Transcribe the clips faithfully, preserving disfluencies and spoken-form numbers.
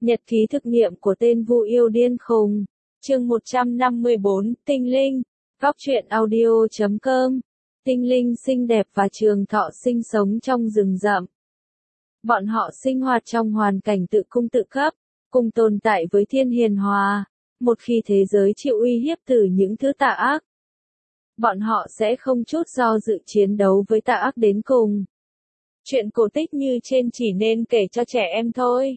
Nhật ký thực nghiệm của tên Vu yêu điên khùng. Chương một trăm năm mươi bốn, Tinh linh. Góc truyện audio chấm com. Tinh linh xinh đẹp và trường thọ sinh sống trong rừng rậm. Bọn họ sinh hoạt trong hoàn cảnh tự cung tự cấp, cùng tồn tại với thiên hiền hòa. Một khi thế giới chịu uy hiếp từ những thứ tà ác, bọn họ sẽ không chút do dự chiến đấu với tà ác đến cùng. Chuyện cổ tích như trên chỉ nên kể cho trẻ em thôi.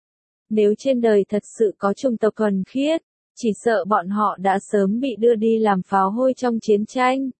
Nếu trên đời thật sự có chủng tộc thuần khiết, chỉ sợ bọn họ đã sớm bị đưa đi làm pháo hôi trong chiến tranh.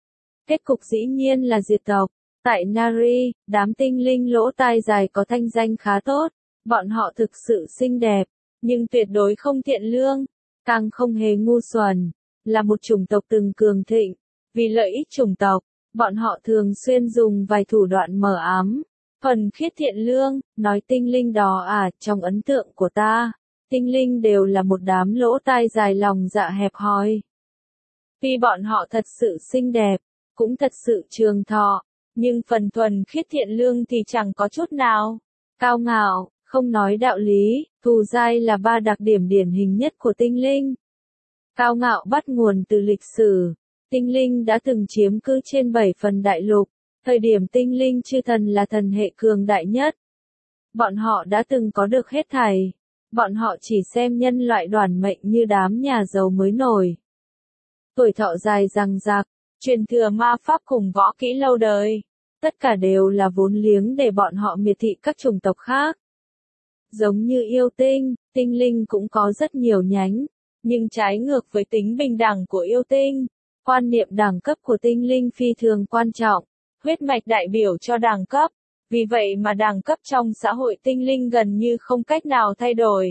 Kết cục dĩ nhiên là diệt tộc. Tại Nari, đám tinh linh lỗ tai dài có thanh danh khá tốt. Bọn họ thực sự xinh đẹp, nhưng tuyệt đối không thiện lương, càng không hề ngu xuẩn. Là một chủng tộc từng cường thịnh. Vì lợi ích chủng tộc, bọn họ thường xuyên dùng vài thủ đoạn mờ ám. Thuần khiết thiện lương, nói tinh linh đó à, trong ấn tượng của ta, tinh linh đều là một đám lỗ tai dài lòng dạ hẹp hòi. Tuy bọn họ thật sự xinh đẹp, cũng thật sự trường thọ, nhưng phần thuần khiết thiện lương thì chẳng có chút nào. Cao ngạo, không nói đạo lý, thù dai là ba đặc điểm điển hình nhất của tinh linh. Cao ngạo bắt nguồn từ lịch sử. Tinh linh đã từng chiếm cứ trên bảy phần đại lục. Thời điểm tinh linh chư thần là thần hệ cường đại nhất. Bọn họ đã từng có được hết thảy. Bọn họ chỉ xem nhân loại đoản mệnh như đám nhà giàu mới nổi. Tuổi thọ dài dằng dặc, truyền thừa ma pháp cùng võ kỹ lâu đời. Tất cả đều là vốn liếng để bọn họ miệt thị các chủng tộc khác. Giống như yêu tinh, tinh linh cũng có rất nhiều nhánh. Nhưng trái ngược với tính bình đẳng của yêu tinh, quan niệm đẳng cấp của tinh linh phi thường quan trọng. Huyết mạch đại biểu cho đẳng cấp, vì vậy mà đẳng cấp trong xã hội tinh linh gần như không cách nào thay đổi.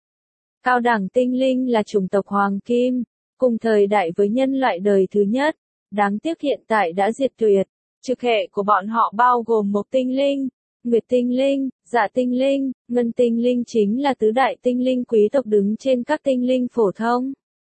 Cao đẳng tinh linh là chủng tộc hoàng kim, cùng thời đại với nhân loại đời thứ nhất, đáng tiếc hiện tại đã diệt tuyệt. Trực hệ của bọn họ bao gồm mộc tinh linh, nguyệt tinh linh, dạ tinh linh, ngân tinh linh chính là tứ đại tinh linh quý tộc đứng trên các tinh linh phổ thông.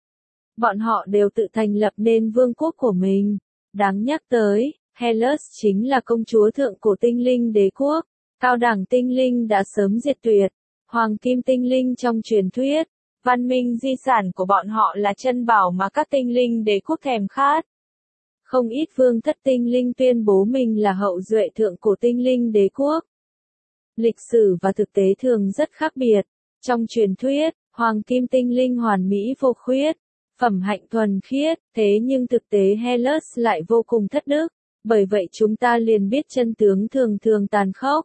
Bọn họ đều tự thành lập nên vương quốc của mình. Đáng nhắc tới, Hellas chính là công chúa thượng cổ tinh linh đế quốc. Cao đẳng tinh linh đã sớm diệt tuyệt. Hoàng kim tinh linh trong truyền thuyết. Văn minh di sản của bọn họ là chân bảo mà các tinh linh đế quốc thèm khát. Không ít vương thất tinh linh tuyên bố mình là hậu duệ thượng cổ tinh linh đế quốc. Lịch sử và thực tế thường rất khác biệt. Trong truyền thuyết, hoàng kim tinh linh hoàn mỹ vô khuyết, phẩm hạnh thuần khiết, thế nhưng thực tế Hellas lại vô cùng thất đức. Bởi vậy chúng ta liền biết chân tướng thường thường tàn khốc.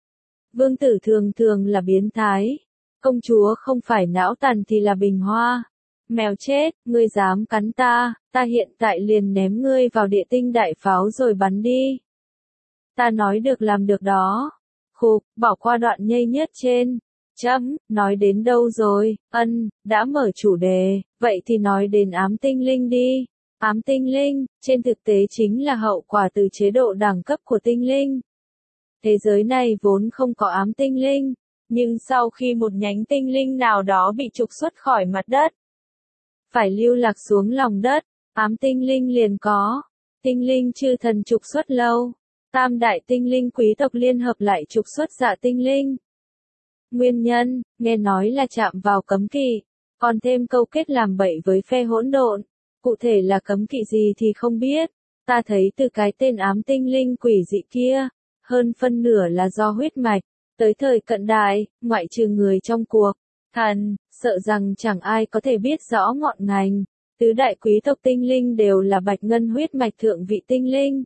Vương tử thường thường là biến thái. Công chúa không phải não tàn thì là bình hoa. Mèo chết, ngươi dám cắn ta, ta hiện tại liền ném ngươi vào địa tinh đại pháo rồi bắn đi. Ta nói được làm được đó. Khục, bỏ qua đoạn nhây nhất trên. Chấm, nói đến đâu rồi, ân, đã mở chủ đề, vậy thì nói đến ám tinh linh đi. Ám tinh linh, trên thực tế chính là hậu quả từ chế độ đẳng cấp của tinh linh. Thế giới này vốn không có ám tinh linh, nhưng sau khi một nhánh tinh linh nào đó bị trục xuất khỏi mặt đất, phải lưu lạc xuống lòng đất, ám tinh linh liền có. Tinh linh chư thần trục xuất lâu, tam đại tinh linh quý tộc liên hợp lại trục xuất dạ tinh linh. Nguyên nhân, nghe nói là chạm vào cấm kỵ, còn thêm câu kết làm bậy với phe hỗn độn. Cụ thể là cấm kỵ gì thì không biết, ta thấy từ cái tên ám tinh linh quỷ dị kia, hơn phân nửa là do huyết mạch. Tới thời cận đại, ngoại trừ người trong cuộc, thần, sợ rằng chẳng ai có thể biết rõ ngọn ngành. Tứ đại quý tộc tinh linh đều là bạch ngân huyết mạch thượng vị tinh linh.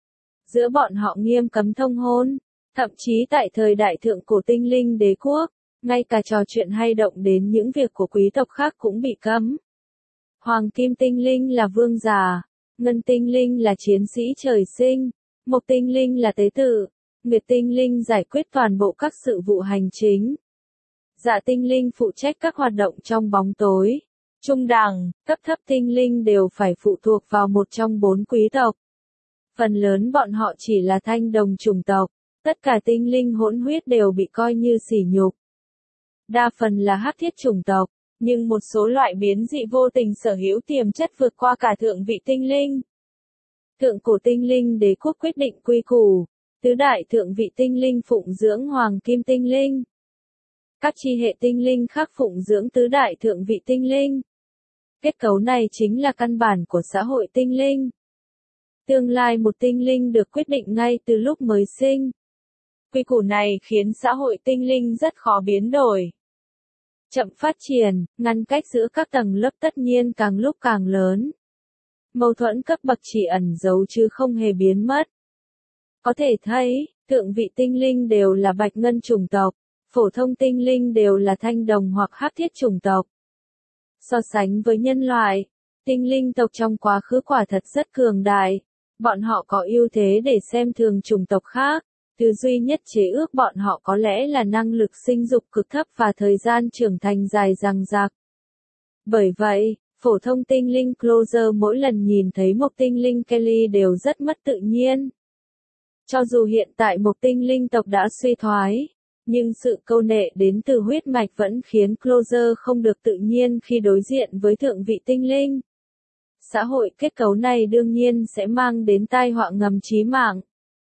Giữa bọn họ nghiêm cấm thông hôn, thậm chí tại thời đại thượng cổ tinh linh đế quốc, ngay cả trò chuyện hay động đến những việc của quý tộc khác cũng bị cấm. Hoàng kim tinh linh là vương giả, ngân tinh linh là chiến sĩ trời sinh, mộc tinh linh là tế tự, nguyệt tinh linh giải quyết toàn bộ các sự vụ hành chính. Dạ tinh linh phụ trách các hoạt động trong bóng tối. Trung đẳng, cấp thấp tinh linh đều phải phụ thuộc vào một trong bốn quý tộc. Phần lớn bọn họ chỉ là thanh đồng chủng tộc, tất cả tinh linh hỗn huyết đều bị coi như sỉ nhục. Đa phần là hắc thiết chủng tộc. Nhưng một số loại biến dị vô tình sở hữu tiềm chất vượt qua cả thượng vị tinh linh. Thượng cổ tinh linh đế quốc quyết định quy củ, tứ đại thượng vị tinh linh phụng dưỡng hoàng kim tinh linh. Các chi hệ tinh linh khác phụng dưỡng tứ đại thượng vị tinh linh. Kết cấu này chính là căn bản của xã hội tinh linh. Tương lai một tinh linh được quyết định ngay từ lúc mới sinh. Quy củ này khiến xã hội tinh linh rất khó biến đổi. Chậm phát triển, ngăn cách giữa các tầng lớp tất nhiên càng lúc càng lớn. Mâu thuẫn cấp bậc chỉ ẩn giấu chứ không hề biến mất. Có thể thấy, thượng vị tinh linh đều là bạch ngân chủng tộc, phổ thông tinh linh đều là thanh đồng hoặc hắc thiết chủng tộc. So sánh với nhân loại, tinh linh tộc trong quá khứ quả thật rất cường đại. Bọn họ có ưu thế để xem thường chủng tộc khác. Thứ duy nhất chế ước bọn họ có lẽ là năng lực sinh dục cực thấp và thời gian trưởng thành dài dằng dặc. Bởi vậy, phổ thông tinh linh Closer mỗi lần nhìn thấy một tinh linh Kelly đều rất mất tự nhiên. Cho dù hiện tại một tinh linh tộc đã suy thoái, nhưng sự câu nệ đến từ huyết mạch vẫn khiến Closer không được tự nhiên khi đối diện với thượng vị tinh linh. Xã hội kết cấu này đương nhiên sẽ mang đến tai họa ngầm chí mạng.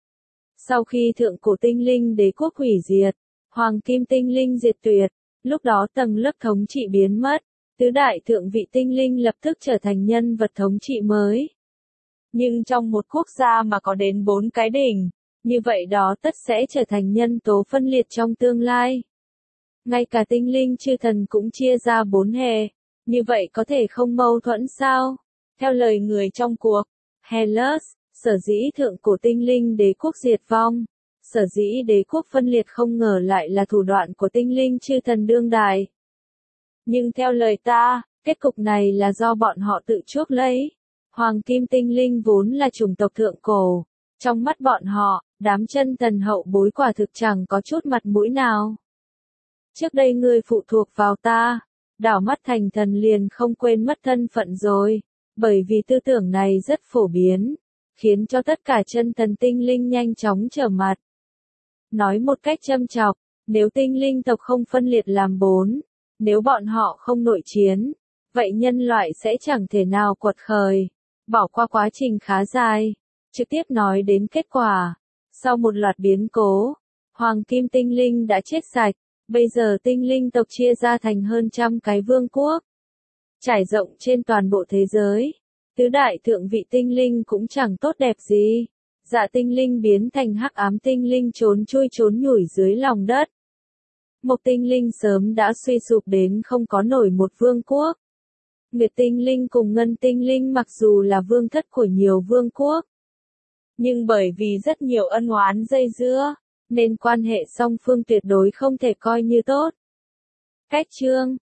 Sau khi thượng cổ tinh linh đế quốc hủy diệt, hoàng kim tinh linh diệt tuyệt, lúc đó tầng lớp thống trị biến mất, tứ đại thượng vị tinh linh lập tức trở thành nhân vật thống trị mới. Nhưng trong một quốc gia mà có đến bốn cái đỉnh, như vậy đó tất sẽ trở thành nhân tố phân liệt trong tương lai. Ngay cả tinh linh chư thần cũng chia ra bốn hệ, như vậy có thể không mâu thuẫn sao? Theo lời người trong cuộc, Hellas, sở dĩ thượng cổ tinh linh đế quốc diệt vong, sở dĩ đế quốc phân liệt không ngờ lại là thủ đoạn của tinh linh chư thần đương đại. Nhưng theo lời ta, kết cục này là do bọn họ tự chuốc lấy. Hoàng kim tinh linh vốn là chủng tộc thượng cổ. Trong mắt bọn họ, đám chân thần hậu bối quả thực chẳng có chút mặt mũi nào. Trước đây ngươi phụ thuộc vào ta, đảo mắt thành thần liền không quên mất thân phận rồi. Bởi vì tư tưởng này rất phổ biến, khiến cho tất cả chân thần tinh linh nhanh chóng trở mặt. Nói một cách châm chọc, nếu tinh linh tộc không phân liệt làm bốn, nếu bọn họ không nội chiến, vậy nhân loại sẽ chẳng thể nào quật khởi. Bỏ qua quá trình khá dài, trực tiếp nói đến kết quả. Sau một loạt biến cố, hoàng kim tinh linh đã chết sạch, bây giờ tinh linh tộc chia ra thành hơn trăm cái vương quốc. Trải rộng trên toàn bộ thế giới, tứ đại thượng vị tinh linh cũng chẳng tốt đẹp gì. Dạ tinh linh biến thành hắc ám tinh linh trốn chui trốn nhủi dưới lòng đất. Mộc tinh linh sớm đã suy sụp đến không có nổi một vương quốc. Nguyệt tinh linh cùng ngân tinh linh mặc dù là vương thất của nhiều vương quốc, nhưng bởi vì rất nhiều ân oán dây dưa, nên quan hệ song phương tuyệt đối không thể coi như tốt. Cách chương